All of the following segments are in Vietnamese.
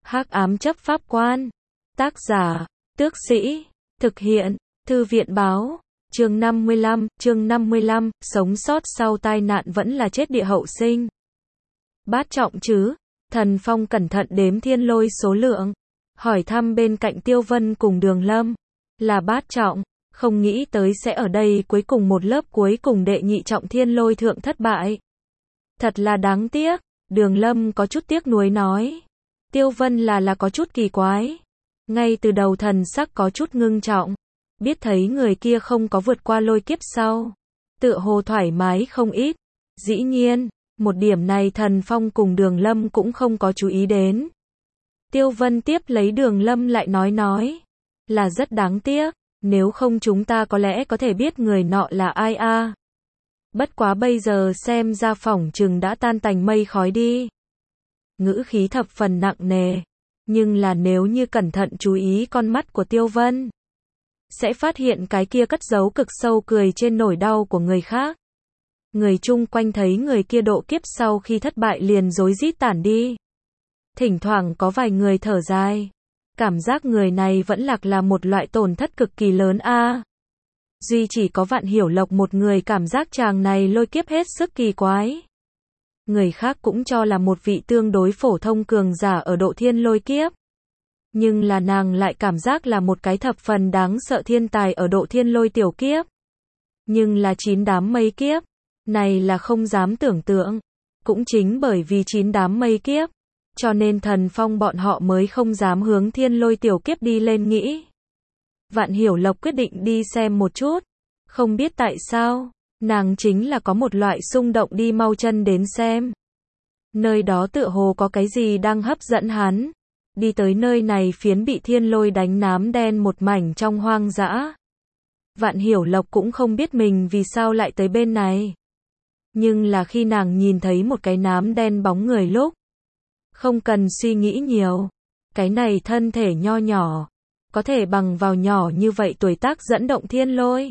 Hắc ám chấp pháp quan. Tác giả, Tước Sĩ. Thực hiện, Thư viện báo. Chương 55, sống sót sau tai nạn vẫn là chết địa hậu sinh. Bát trọng chứ? Thần Phong cẩn thận đếm thiên lôi số lượng. Hỏi thăm bên cạnh Tiêu Vân cùng Đường Lâm. Là bát trọng, không nghĩ tới sẽ ở đây cuối cùng một lớp cuối cùng đệ nhị trọng thiên lôi thượng thất bại. Thật là đáng tiếc, Đường Lâm có chút tiếc nuối nói. Tiêu Vân là có chút kỳ quái. Ngay từ đầu thần sắc có chút ngưng trọng. Biết thấy người kia không có vượt qua lôi kiếp sau. Tựa hồ thoải mái không ít. Dĩ nhiên, một điểm này Thần Phong cùng Đường Lâm cũng không có chú ý đến. Tiêu Vân tiếp lấy Đường Lâm lại nói. Là rất đáng tiếc, nếu không chúng ta có lẽ có thể biết người nọ là ai a. Bất quá bây giờ xem ra phỏng chừng đã tan tành mây khói đi. Ngữ khí thập phần nặng nề. Nhưng là nếu như cẩn thận chú ý con mắt của Tiêu Vân, sẽ phát hiện cái kia cất giấu cực sâu cười trên nỗi đau của người khác. Người chung quanh thấy người kia độ kiếp sau khi thất bại liền rối rít tản đi. Thỉnh thoảng có vài người thở dài. Cảm giác người này vẫn là một loại tổn thất cực kỳ lớn a. Duy chỉ có Vạn Hiểu Lộc một người cảm giác chàng này lôi kiếp hết sức kỳ quái. Người khác cũng cho là một vị tương đối phổ thông cường giả ở độ thiên lôi kiếp. Nhưng là nàng lại cảm giác là một cái thập phần đáng sợ thiên tài ở độ thiên lôi tiểu kiếp. Nhưng là 9 đám mây kiếp, này là không dám tưởng tượng. Cũng chính bởi vì 9 đám mây kiếp, cho nên Thần Phong bọn họ mới không dám hướng thiên lôi tiểu kiếp đi lên nghĩ. Vạn Hiểu Lộc quyết định đi xem một chút. Không biết tại sao, nàng chính là có một loại xung động đi mau chân đến xem. Nơi đó tựa hồ có cái gì đang hấp dẫn hắn. Đi tới nơi này phiến bị thiên lôi đánh nám đen một mảnh trong hoang dã. Vạn Hiểu Lộc cũng không biết mình vì sao lại tới bên này. Nhưng là khi nàng nhìn thấy một cái nám đen bóng người lúc, không cần suy nghĩ nhiều. Cái này thân thể nho nhỏ, có thể bằng vào nhỏ như vậy tuổi tác dẫn động thiên lôi.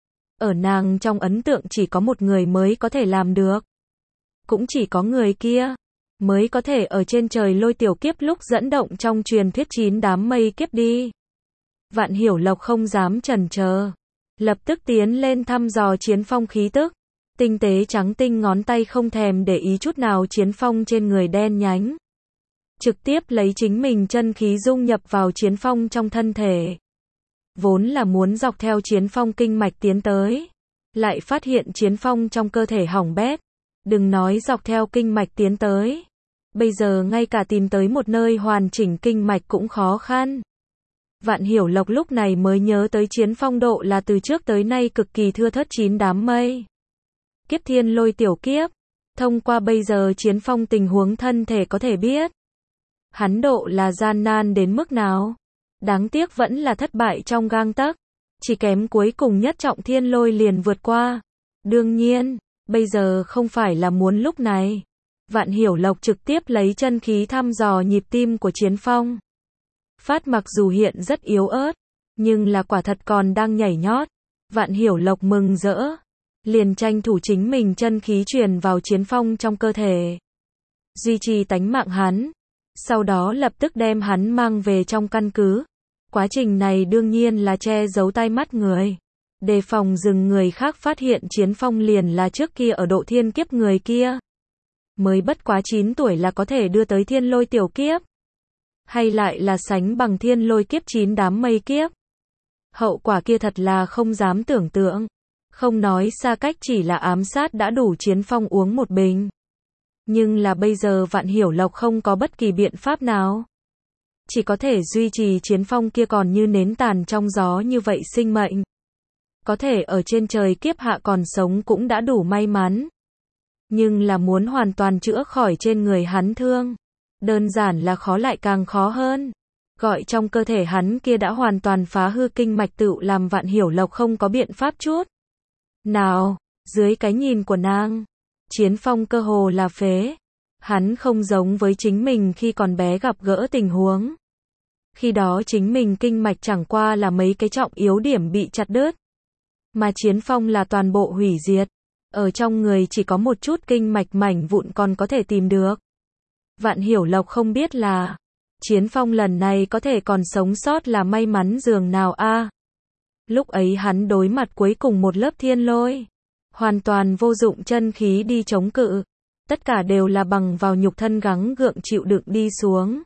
Ở nàng trong ấn tượng chỉ có một người mới có thể làm được. Cũng chỉ có người kia mới có thể ở trên trời lôi tiểu kiếp lúc dẫn động trong truyền thuyết 9 đám mây kiếp đi. Vạn Hiểu Lộc không dám chần chờ, lập tức tiến lên thăm dò Chiến Phong khí tức. Tinh tế trắng tinh ngón tay không thèm để ý chút nào Chiến Phong trên người đen nhánh. Trực tiếp lấy chính mình chân khí dung nhập vào Chiến Phong trong thân thể. Vốn là muốn dọc theo Chiến Phong kinh mạch tiến tới, lại phát hiện Chiến Phong trong cơ thể hỏng bét. Đừng nói dọc theo kinh mạch tiến tới, bây giờ ngay cả tìm tới một nơi hoàn chỉnh kinh mạch cũng khó khăn. Vạn Hiểu Lộc lúc này mới nhớ tới Chiến Phong độ là từ trước tới nay cực kỳ thưa thớt 9 đám mây kiếp thiên lôi tiểu kiếp. Thông qua bây giờ Chiến Phong tình huống thân thể có thể biết hắn độ là gian nan đến mức nào. Đáng tiếc vẫn là thất bại trong gang tấc, chỉ kém cuối cùng nhất trọng thiên lôi liền vượt qua. Đương nhiên, bây giờ không phải là muốn lúc này. Vạn Hiểu Lộc trực tiếp lấy chân khí thăm dò nhịp tim của Chiến Phong. Phát mặc dù hiện rất yếu ớt, nhưng là quả thật còn đang nhảy nhót. Vạn Hiểu Lộc mừng rỡ, liền tranh thủ chính mình chân khí truyền vào Chiến Phong trong cơ thể, duy trì tánh mạng hắn. Sau đó lập tức đem hắn mang về trong căn cứ. Quá trình này đương nhiên là che giấu tai mắt người, đề phòng dừng người khác phát hiện Chiến Phong liền là trước kia ở độ thiên kiếp người kia. Mới bất quá 9 tuổi là có thể đưa tới thiên lôi tiểu kiếp. Hay lại là sánh bằng thiên lôi kiếp 9 đám mây kiếp. Hậu quả kia thật là không dám tưởng tượng. Không nói xa cách chỉ là ám sát đã đủ Chiến Phong uống một bình. Nhưng là bây giờ Vạn Hiểu Lộc không có bất kỳ biện pháp nào. Chỉ có thể duy trì Chiến Phong kia còn như nến tàn trong gió như vậy sinh mệnh. Có thể ở trên trời kiếp hạ còn sống cũng đã đủ may mắn. Nhưng là muốn hoàn toàn chữa khỏi trên người hắn thương, đơn giản là khó lại càng khó hơn. Gọi trong cơ thể hắn kia đã hoàn toàn phá hư kinh mạch tựu làm Vạn Hiểu Lộc không có biện pháp chút nào. Dưới cái nhìn của nàng, Chiến Phong cơ hồ là phế. Hắn không giống với chính mình khi còn bé gặp gỡ tình huống. Khi đó chính mình kinh mạch chẳng qua là mấy cái trọng yếu điểm bị chặt đứt. Mà Chiến Phong là toàn bộ hủy diệt. Ở trong người chỉ có một chút kinh mạch mảnh vụn còn có thể tìm được. Vạn Hiểu Lộc không biết là Chiến Phong lần này có thể còn sống sót là may mắn dường nào a. Lúc ấy hắn đối mặt cuối cùng một lớp thiên lôi, hoàn toàn vô dụng chân khí đi chống cự, tất cả đều là bằng vào nhục thân gắng gượng chịu đựng đi xuống.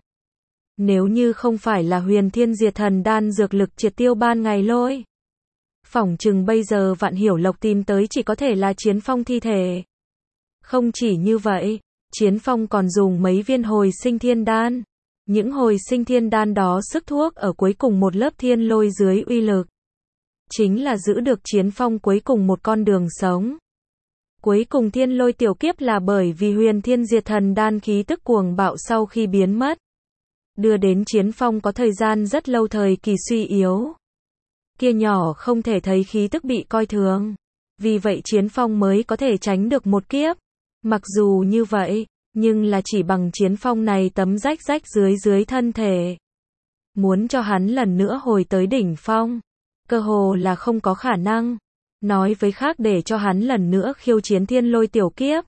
Nếu như không phải là Huyền Thiên Diệt Thần Đan dược lực triệt tiêu ban ngày lôi, phỏng chừng bây giờ Vạn Hiểu Lộc tìm tới chỉ có thể là Chiến Phong thi thể. Không chỉ như vậy, Chiến Phong còn dùng mấy viên hồi sinh thiên đan. Những hồi sinh thiên đan đó sức thuốc ở cuối cùng một lớp thiên lôi dưới uy lực, chính là giữ được Chiến Phong cuối cùng một con đường sống. Cuối cùng thiên lôi tiểu kiếp là bởi vì Huyền Thiên Diệt Thần Đan khí tức cuồng bạo sau khi biến mất, đưa đến Chiến Phong có thời gian rất lâu thời kỳ suy yếu. Kia nhỏ không thể thấy khí tức bị coi thường, vì vậy Chiến Phong mới có thể tránh được một kiếp. Mặc dù như vậy, nhưng là chỉ bằng Chiến Phong này tấm rách rách dưới thân thể, muốn cho hắn lần nữa hồi tới đỉnh phong, cơ hồ là không có khả năng. Nói với khác, để cho hắn lần nữa khiêu chiến thiên lôi tiểu kiếp,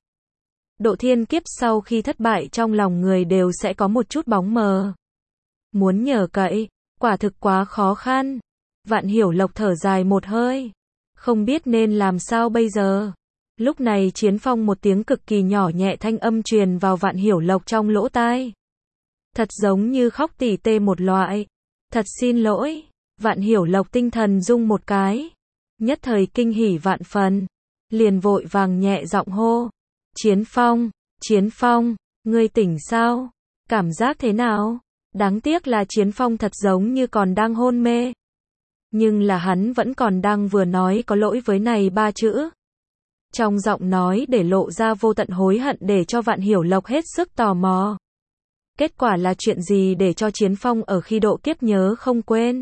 độ thiên kiếp sau khi thất bại trong lòng người đều sẽ có một chút bóng mờ. Muốn nhờ cậy, quả thực quá khó khăn. Vạn Hiểu Lộc thở dài một hơi, không biết nên làm sao bây giờ. Lúc này Chiến Phong một tiếng cực kỳ nhỏ nhẹ thanh âm truyền vào Vạn Hiểu Lộc trong lỗ tai. Thật giống như khóc tỉ tê một loại. Thật xin lỗi. Vạn Hiểu Lộc tinh thần rung một cái, nhất thời kinh hỉ vạn phần, liền vội vàng nhẹ giọng hô. Chiến Phong, Chiến Phong, ngươi tỉnh sao? Cảm giác thế nào? Đáng tiếc là Chiến Phong thật giống như còn đang hôn mê. Nhưng là hắn vẫn còn đang vừa nói có lỗi với này ba chữ. Trong giọng nói để lộ ra vô tận hối hận để cho Vạn Hiểu Lộc hết sức tò mò. Kết quả là chuyện gì để cho Chiến Phong ở khi độ kiếp nhớ không quên?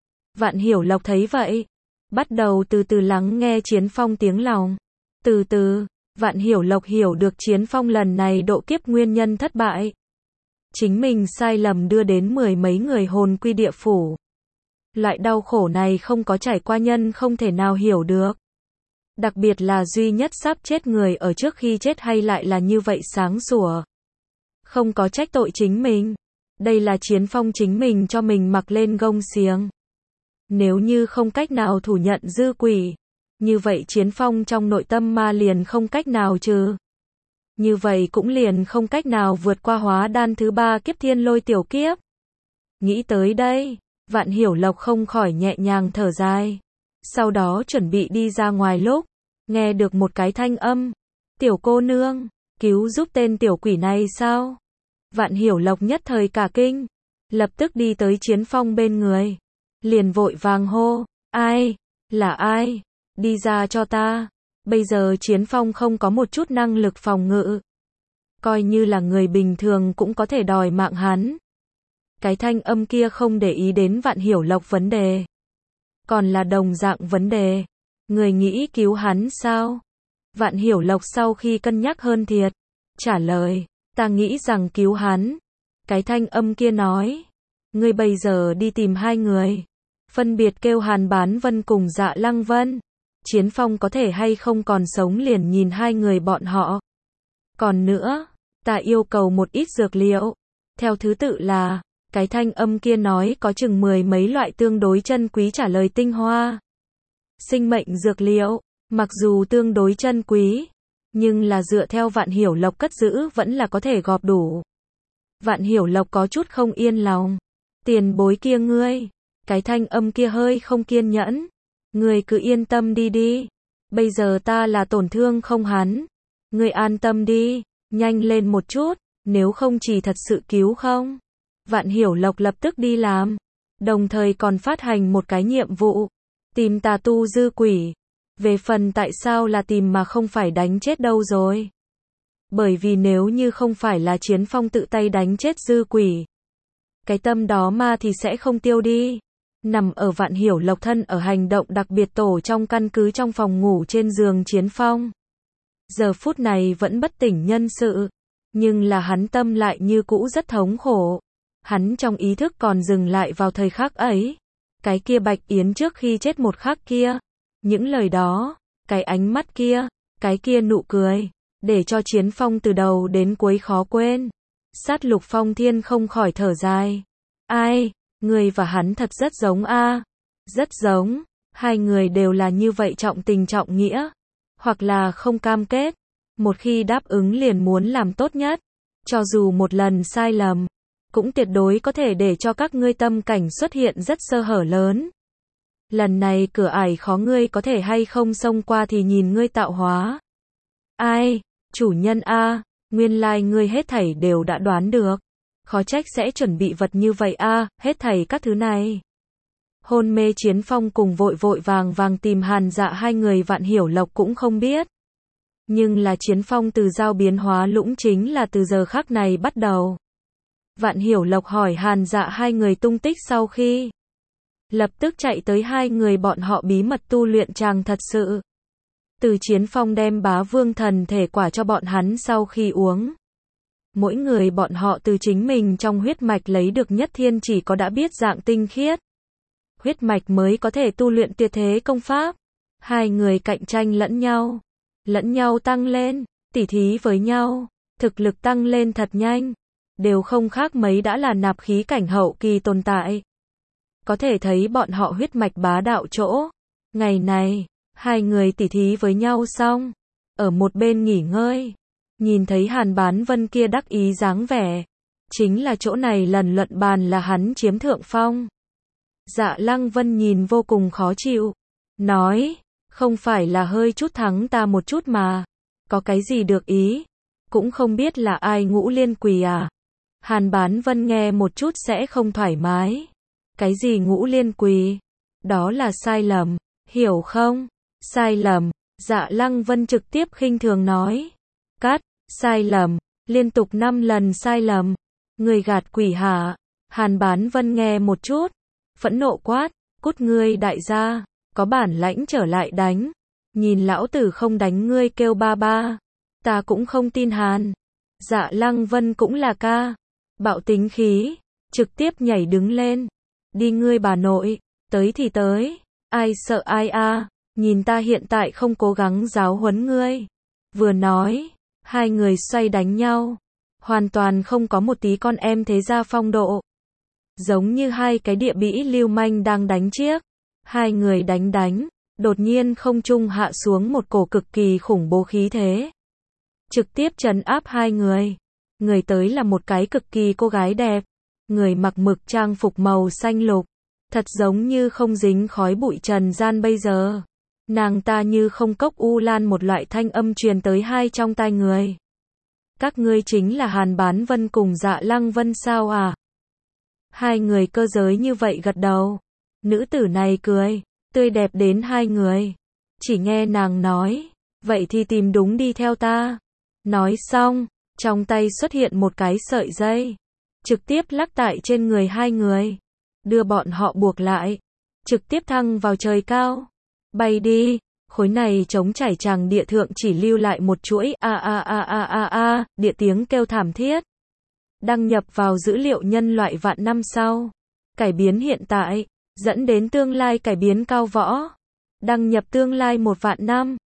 Vạn Hiểu Lộc thấy vậy, bắt đầu từ từ lắng nghe Chiến Phong tiếng lòng. Từ từ, Vạn Hiểu Lộc hiểu được Chiến Phong lần này độ kiếp nguyên nhân thất bại. Chính mình sai lầm đưa đến mười mấy người hồn quy địa phủ. Loại đau khổ này không có trải qua nhân không thể nào hiểu được. Đặc biệt là duy nhất sắp chết người ở trước khi chết hay lại là như vậy sáng sủa. Không có trách tội chính mình. Đây là Chiến Phong chính mình cho mình mặc lên gông xiềng. Nếu như không cách nào thủ nhận dư quỷ, như vậy Chiến Phong trong nội tâm ma liền không cách nào trừ. Như vậy cũng liền không cách nào vượt qua hóa đan thứ 3 kiếp thiên lôi tiểu kiếp. Nghĩ tới đây, Vạn Hiểu Lộc không khỏi nhẹ nhàng thở dài. Sau đó chuẩn bị đi ra ngoài lúc, nghe được một cái thanh âm. Tiểu cô nương, cứu giúp tên tiểu quỷ này sao? Vạn Hiểu Lộc nhất thời cả kinh, lập tức đi tới Chiến Phong bên người. Liền vội vàng hô, ai? Là ai? Đi ra cho ta. Bây giờ Chiến Phong không có một chút năng lực phòng ngự. Coi như là người bình thường cũng có thể đòi mạng hắn. Cái thanh âm kia không để ý đến Vạn Hiểu Lộc vấn đề. Còn là đồng dạng vấn đề. Người nghĩ cứu hắn sao? Vạn Hiểu Lộc sau khi cân nhắc hơn thiệt, trả lời, ta nghĩ rằng cứu hắn. Cái thanh âm kia nói, ngươi bây giờ đi tìm hai người, phân biệt kêu Hàn Bán Vân cùng Dạ Lăng Vân. Chiến Phong có thể hay không còn sống liền nhìn hai người bọn họ. Còn nữa, ta yêu cầu một ít dược liệu. Theo thứ tự là, cái thanh âm kia nói có chừng mười mấy loại tương đối chân quý trả lời tinh hoa. Sinh mệnh dược liệu, mặc dù tương đối chân quý, nhưng là dựa theo Vạn Hiểu Lộc cất giữ vẫn là có thể gọp đủ. Vạn Hiểu Lộc có chút không yên lòng. Tiền bối kia ngươi, cái thanh âm kia hơi không kiên nhẫn. Ngươi cứ yên tâm đi đi. Bây giờ ta là tổn thương không hắn. Ngươi an tâm đi, nhanh lên một chút, nếu không chỉ thật sự cứu không. Vạn Hiểu Lộc lập tức đi làm, đồng thời còn phát hành một cái nhiệm vụ, tìm tà tu dư quỷ. Về phần tại sao là tìm mà không phải đánh chết đâu rồi. Bởi vì nếu như không phải là Chiến Phong tự tay đánh chết dư quỷ, cái tâm đó ma thì sẽ không tiêu đi. Nằm ở Vạn Hiểu Lộc thân ở hành động đặc biệt tổ trong căn cứ trong phòng ngủ trên giường Chiến Phong. Giờ phút này vẫn bất tỉnh nhân sự, nhưng là hắn tâm lại như cũ rất thống khổ. Hắn trong ý thức còn dừng lại vào thời khắc ấy. Cái kia Bạch Yến trước khi chết một khắc kia. Những lời đó, cái ánh mắt kia, cái kia nụ cười, để cho Chiến Phong từ đầu đến cuối khó quên. Sát Lục Phong Thiên không khỏi thở dài. Ai, người và hắn thật rất giống a. Rất giống, hai người đều là như vậy trọng tình trọng nghĩa, hoặc là không cam kết, một khi đáp ứng liền muốn làm tốt nhất, cho dù một lần sai lầm, cũng tuyệt đối có thể để cho các ngươi tâm cảnh xuất hiện rất sơ hở lớn. Lần này cửa ải khó ngươi có thể hay không xông qua thì nhìn ngươi tạo hóa. Ai, chủ nhân a, nguyên lai ngươi hết thảy đều đã đoán được. Khó trách sẽ chuẩn bị vật như vậy a, hết thảy các thứ này. Hôn mê Chiến Phong cùng vội vội vàng vàng tìm Hàn Dạ hai người Vạn Hiểu Lộc cũng không biết. Nhưng là Chiến Phong từ giao biến hóa lũng chính là từ giờ khắc này bắt đầu. Vạn Hiểu Lộc hỏi Hàn Dạ hai người tung tích sau khi lập tức chạy tới hai người bọn họ bí mật tu luyện chàng thật sự. Từ Chiến Phong đem Bá Vương thần thể quả cho bọn hắn sau khi uống. Mỗi người bọn họ từ chính mình trong huyết mạch lấy được nhất thiên chỉ có đã biết dạng tinh khiết. Huyết mạch mới có thể tu luyện tuyệt thế công pháp. Hai người cạnh tranh lẫn nhau tăng lên, tỉ thí với nhau, thực lực tăng lên thật nhanh, đều không khác mấy đã là nạp khí cảnh hậu kỳ tồn tại. Có thể thấy bọn họ huyết mạch bá đạo chỗ. Ngày này, hai người tỉ thí với nhau xong, ở một bên nghỉ ngơi, nhìn thấy Hàn Bán Vân kia đắc ý dáng vẻ, chính là chỗ này lần luận bàn là hắn chiếm thượng phong. Dạ Lăng Vân nhìn vô cùng khó chịu, nói, không phải là hơi chút thắng ta một chút mà, có cái gì được ý, cũng không biết là ai Ngũ Liên Quỳ à. Hàn Bán Vân nghe một chút sẽ không thoải mái. Cái gì Ngũ Liên Quỳ? Đó là sai lầm, hiểu không? Sai lầm, Dạ Lăng Vân trực tiếp khinh thường nói. Cắt, sai lầm, liên tục 5 lần sai lầm. Người gạt quỷ hả? Hàn Bán Vân nghe một chút, phẫn nộ quát, cút ngươi đại gia, có bản lãnh trở lại đánh. Nhìn lão tử không đánh ngươi kêu ba ba. Ta cũng không tin Hàn. Dạ Lăng Vân cũng là ca. Bạo tính khí, trực tiếp nhảy đứng lên. Đi ngươi bà nội, tới thì tới, ai sợ ai a, nhìn ta hiện tại không cố gắng giáo huấn ngươi. Vừa nói, hai người xoay đánh nhau, hoàn toàn không có một tí con em thế gia phong độ. Giống như hai cái địa bĩ lưu manh đang đánh chiếc. Hai người đánh, đột nhiên không trung hạ xuống một cổ cực kỳ khủng bố khí thế. Trực tiếp trấn áp hai người. Người tới là một cái cực kỳ cô gái đẹp. Người mặc mực trang phục màu xanh lục. Thật giống như không dính khói bụi trần gian bây giờ. Nàng ta như không cốc u lan một loại thanh âm truyền tới hai trong tai người. Các ngươi chính là Hàn Bán Vân cùng Dạ Lăng Vân sao à? Hai người cơ giới như vậy gật đầu. Nữ tử này cười, tươi đẹp đến hai người. Chỉ nghe nàng nói, vậy thì tìm đúng đi theo ta. Nói xong, trong tay xuất hiện một cái sợi dây. Trực tiếp lắc tại trên người hai người. Đưa bọn họ buộc lại. Trực tiếp thăng vào trời cao. Bay đi, khối này trống trải tràng địa thượng chỉ lưu lại một chuỗi địa tiếng kêu thảm thiết. Đăng nhập vào dữ liệu nhân loại vạn năm sau. Cải biến hiện tại, dẫn đến tương lai cải biến cao võ. Đăng nhập tương lai 1 vạn năm.